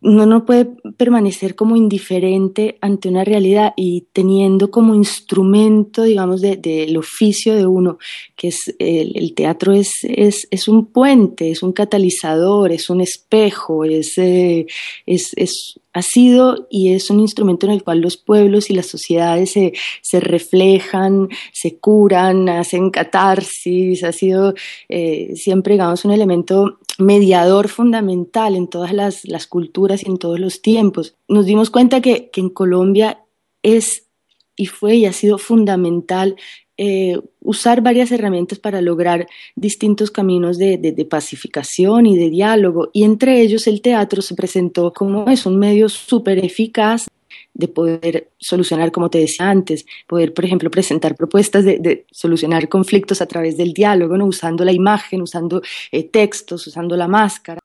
uno no puede permanecer como indiferente ante una realidad y teniendo como instrumento, digamos, del oficio de uno, que es el teatro es un puente, es un catalizador, es un espejo, ha sido y es un instrumento en el cual los pueblos y las sociedades se reflejan, se curan, hacen catarsis, ha sido siempre, digamos, un elemento mediador fundamental en todas las culturas y en todos los tiempos. Nos dimos cuenta que en Colombia es y fue y ha sido fundamental usar varias herramientas para lograr distintos caminos de pacificación y de diálogo, y entre ellos el teatro se presentó como es un medio súper eficaz de poder solucionar, como te decía antes, poder, por ejemplo, presentar propuestas de solucionar conflictos a través del diálogo, ¿no? Usando la imagen, usando textos, usando la máscara.